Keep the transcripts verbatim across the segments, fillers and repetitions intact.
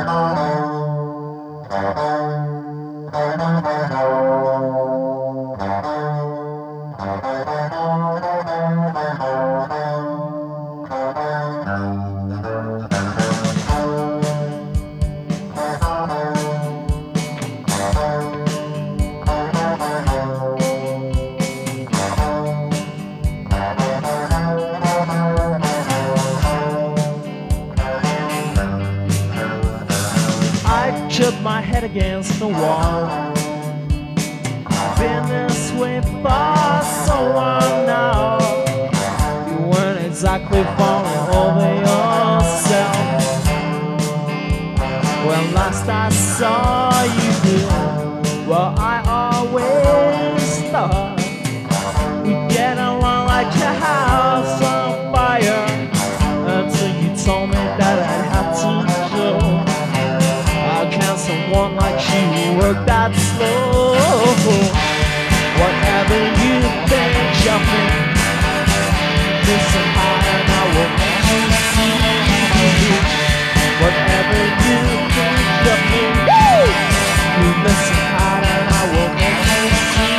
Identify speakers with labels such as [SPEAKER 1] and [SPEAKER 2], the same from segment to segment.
[SPEAKER 1] Put my head against the wall. Been this way for so long now. You weren't exactly falling over yourself. When last I saw you, well, I always thought we'd get along like your house on fire, until you told me that I'd have to go. Can someone like you work that slow? Whatever you think of me, listen hard and I will make you see. Whatever you think of me, you listen hard and I will make you see.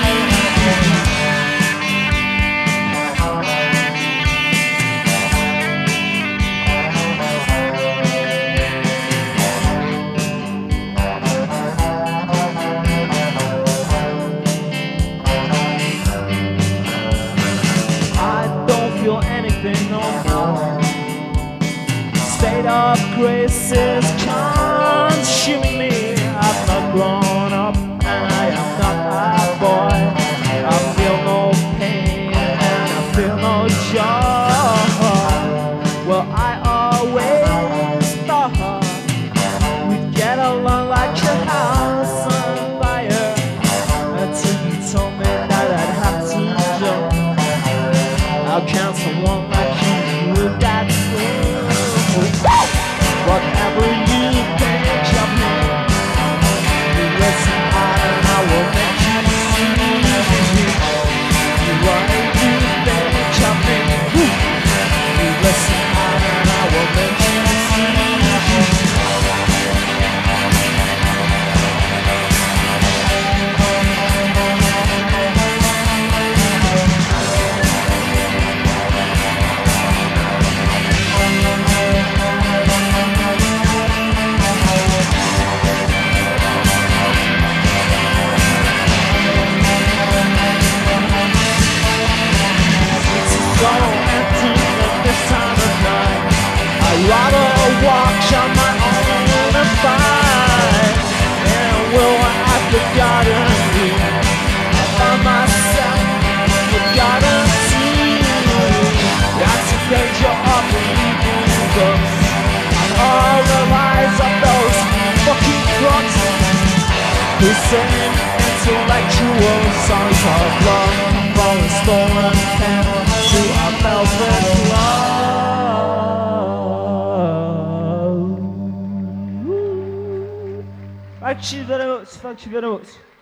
[SPEAKER 1] Anything no more. State of grace is consuming me. I've not grown up and I am not a boy. I feel no pain and I feel no joy. Well, I always thought we'd get along like your house on fire, until you told me that I'd have to jump. How can someone like you look that slow? Whatever you think of me, you listen hard and I will make you see. What you think of me, you listen hard and I will make you see. I'd rather walk on my own and find. And will I have forgotten you? I found myself forgotten too. That's the danger of believing books and all the lies of those fucking crooks who sing intellectual songs of love from a stolen pen to a velvet glove. Thank you very much, thank you very much.